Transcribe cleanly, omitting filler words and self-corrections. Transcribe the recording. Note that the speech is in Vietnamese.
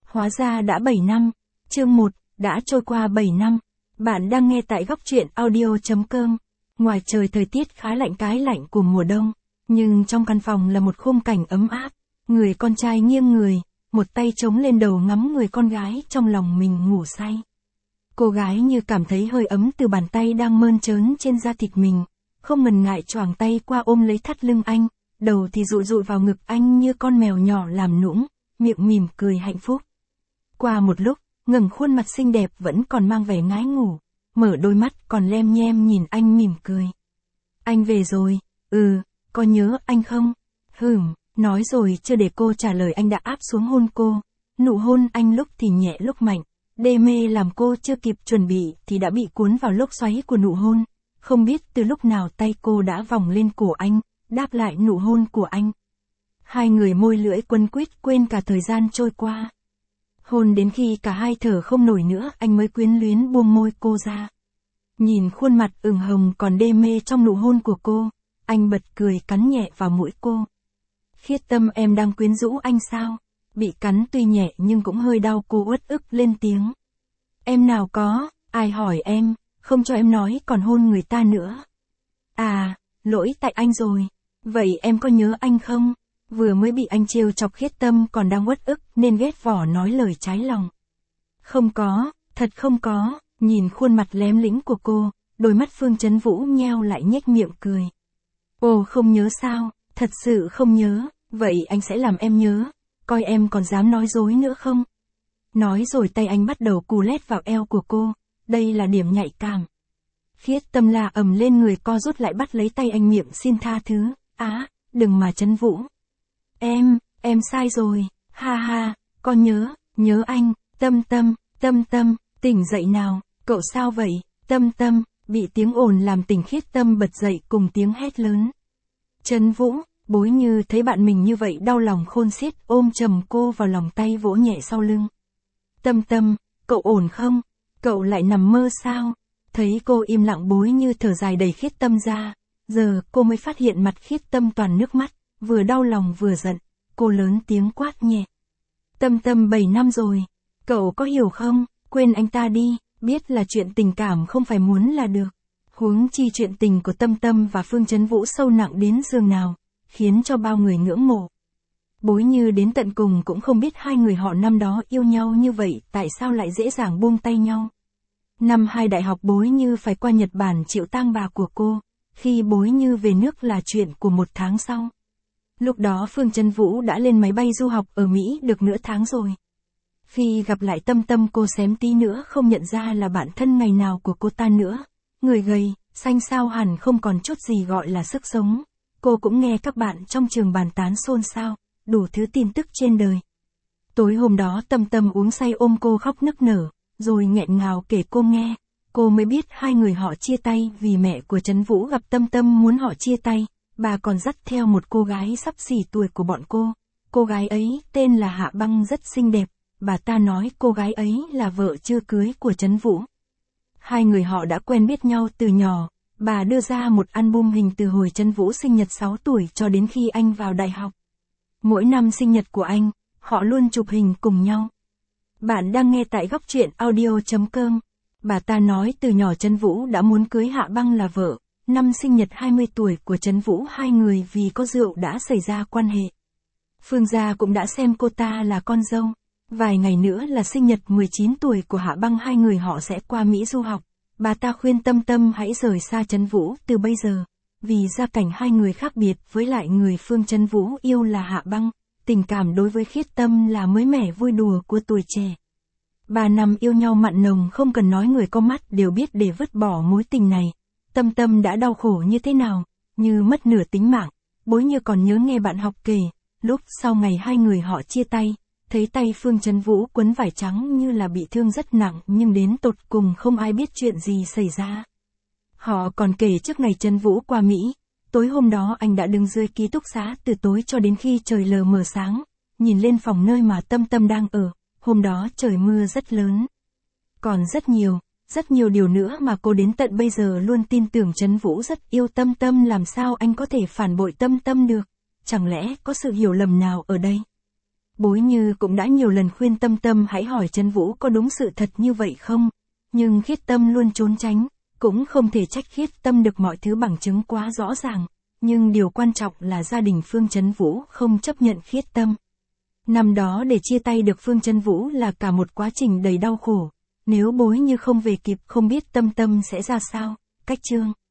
Hóa ra đã 7 năm. Chương 1, đã trôi qua 7 năm. Bạn đang nghe tại góc truyện audio.com. Ngoài trời thời tiết khá lạnh, cái lạnh của mùa đông. Nhưng trong căn phòng là một khung cảnh ấm áp. Người con trai nghiêng người, một tay chống lên đầu ngắm người con gái trong lòng mình ngủ say. Cô gái như cảm thấy hơi ấm từ bàn tay đang mơn trớn trên da thịt mình. Không ngần ngại choàng tay qua ôm lấy thắt lưng anh, đầu thì dụi dụi vào ngực anh như con mèo nhỏ làm nũng, miệng mỉm cười hạnh phúc. Qua một lúc, ngẩng khuôn mặt xinh đẹp vẫn còn mang vẻ ngái ngủ, mở đôi mắt còn lem nhem nhìn anh mỉm cười. Anh về rồi, có nhớ anh không? Nói rồi chưa để cô trả lời anh đã áp xuống hôn cô. Nụ hôn anh lúc thì nhẹ lúc mạnh, đê mê làm cô chưa kịp chuẩn bị thì đã bị cuốn vào lốc xoáy của nụ hôn. Không biết từ lúc nào tay cô đã vòng lên cổ anh, đáp lại nụ hôn của anh. Hai người môi lưỡi quấn quýt quên cả thời gian trôi qua. Hôn đến khi cả hai thở không nổi nữa anh mới quyến luyến buông môi cô ra. Nhìn khuôn mặt ửng hồng còn đê mê trong nụ hôn của cô, anh bật cười cắn nhẹ vào mũi cô. Khiết Tâm, em đang quyến rũ anh sao? Bị cắn tuy nhẹ nhưng cũng hơi đau, cô uất ức lên tiếng. Em nào có, ai hỏi em, không cho em nói còn hôn người ta nữa. À, lỗi tại anh rồi. Vậy em có nhớ anh không? Vừa mới bị anh trêu chọc Khiết Tâm còn đang uất ức nên ghét vỏ nói lời trái lòng. Không có, thật không có. Nhìn khuôn mặt lém lĩnh của cô, đôi mắt Phương Chấn Vũ nheo lại nhếch miệng cười. Ồ, không nhớ sao? Thật sự không nhớ, vậy anh sẽ làm em nhớ, coi em còn dám nói dối nữa không? Nói rồi tay anh bắt đầu cù lét vào eo của cô, đây là điểm nhạy cảm. Khiết Tâm la ầm lên, người co rút lại bắt lấy tay anh, miệng xin tha thứ. Đừng mà Chấn Vũ. Em sai rồi, ha ha, con nhớ anh. Tâm, tỉnh dậy nào, cậu sao vậy? Tâm, bị tiếng ồn làm tỉnh Khiết Tâm bật dậy cùng tiếng hét lớn. Chấn Vũ, Bối Như thấy bạn mình như vậy đau lòng khôn xiết, ôm chầm cô vào lòng, tay vỗ nhẹ sau lưng. Tâm, cậu ổn không? Cậu lại nằm mơ sao? Thấy cô im lặng, Bối Như thở dài đẩy Khiết Tâm ra. Giờ cô mới phát hiện mặt Khiết Tâm toàn nước mắt, vừa đau lòng vừa giận. Cô lớn tiếng quát nhẹ. Tâm 7 năm rồi, cậu có hiểu không? Quên anh ta đi, biết là chuyện tình cảm không phải muốn là được. Huống chi chuyện tình của Tâm và Phương Chấn Vũ sâu nặng đến giường nào, khiến cho bao người ngưỡng mộ. Bối Như đến tận cùng cũng không biết hai người họ năm đó yêu nhau như vậy tại sao lại dễ dàng buông tay nhau. Năm 2 đại học Bối Như phải qua Nhật Bản chịu tang bà của cô, khi Bối Như về nước là chuyện của 1 tháng sau. Lúc đó Phương Chấn Vũ đã lên máy bay du học ở Mỹ được nửa tháng rồi. Khi gặp lại Tâm, cô xém tí nữa không nhận ra là bạn thân ngày nào của cô ta nữa. Người gầy, xanh xao hẳn không còn chút gì gọi là sức sống. Cô cũng nghe các bạn trong trường bàn tán xôn xao, đủ thứ tin tức trên đời. Tối hôm đó Tâm uống say ôm cô khóc nức nở, rồi nghẹn ngào kể cô nghe. Cô mới biết hai người họ chia tay vì mẹ của Chấn Vũ gặp Tâm muốn họ chia tay. Bà còn dắt theo một cô gái sắp xỉ tuổi của bọn cô. Cô gái ấy tên là Hạ Băng, rất xinh đẹp. Bà ta nói cô gái ấy là vợ chưa cưới của Chấn Vũ. Hai người họ đã quen biết nhau từ nhỏ. Bà đưa ra một album hình từ hồi Chấn Vũ sinh nhật 6 tuổi cho đến khi anh vào đại học. Mỗi năm sinh nhật của anh, họ luôn chụp hình cùng nhau. Bạn đang nghe tại góc truyện audio.com. Bà ta nói từ nhỏ Chấn Vũ đã muốn cưới Hạ Băng là vợ. Năm sinh nhật 20 tuổi của Chấn Vũ, hai người vì có rượu đã xảy ra quan hệ. Phương gia cũng đã xem cô ta là con dâu. Vài ngày nữa là sinh nhật 19 tuổi của Hạ Băng, hai người họ sẽ qua Mỹ du học. Bà ta khuyên Tâm hãy rời xa Chấn Vũ từ bây giờ. Vì gia cảnh hai người khác biệt, với lại người Phương Chấn Vũ yêu là Hạ Băng. Tình cảm đối với Khiết Tâm là mới mẻ vui đùa của tuổi trẻ. 3 năm yêu nhau mặn nồng, không cần nói người có mắt đều biết để vứt bỏ mối tình này. Tâm đã đau khổ như thế nào, như mất nửa tính mạng. Bối Như còn nhớ nghe bạn học kể, lúc sau ngày hai người họ chia tay, thấy tay Phương Chấn Vũ quấn vải trắng như là bị thương rất nặng, nhưng đến tột cùng không ai biết chuyện gì xảy ra. Họ còn kể trước ngày Chấn Vũ qua Mỹ, tối hôm đó anh đã đứng dưới ký túc xá từ tối cho đến khi trời lờ mờ sáng, nhìn lên phòng nơi mà Tâm đang ở. Hôm đó trời mưa rất lớn. Còn rất nhiều điều nữa mà cô đến tận bây giờ luôn tin tưởng Chấn Vũ rất yêu Tâm, làm sao anh có thể phản bội Tâm được? Chẳng lẽ có sự hiểu lầm nào ở đây? Bối Như cũng đã nhiều lần khuyên Tâm Tâm hãy hỏi Trấn Vũ có đúng sự thật như vậy không, nhưng Khiết Tâm luôn trốn tránh, cũng không thể trách Khiết Tâm được mọi thứ bằng chứng quá rõ ràng, nhưng điều quan trọng là gia đình Phương Trấn Vũ không chấp nhận Khiết Tâm. Năm đó để chia tay được Phương Trấn Vũ là cả một quá trình đầy đau khổ, nếu Bối Như không về kịp không biết Tâm Tâm sẽ ra sao. Cách chương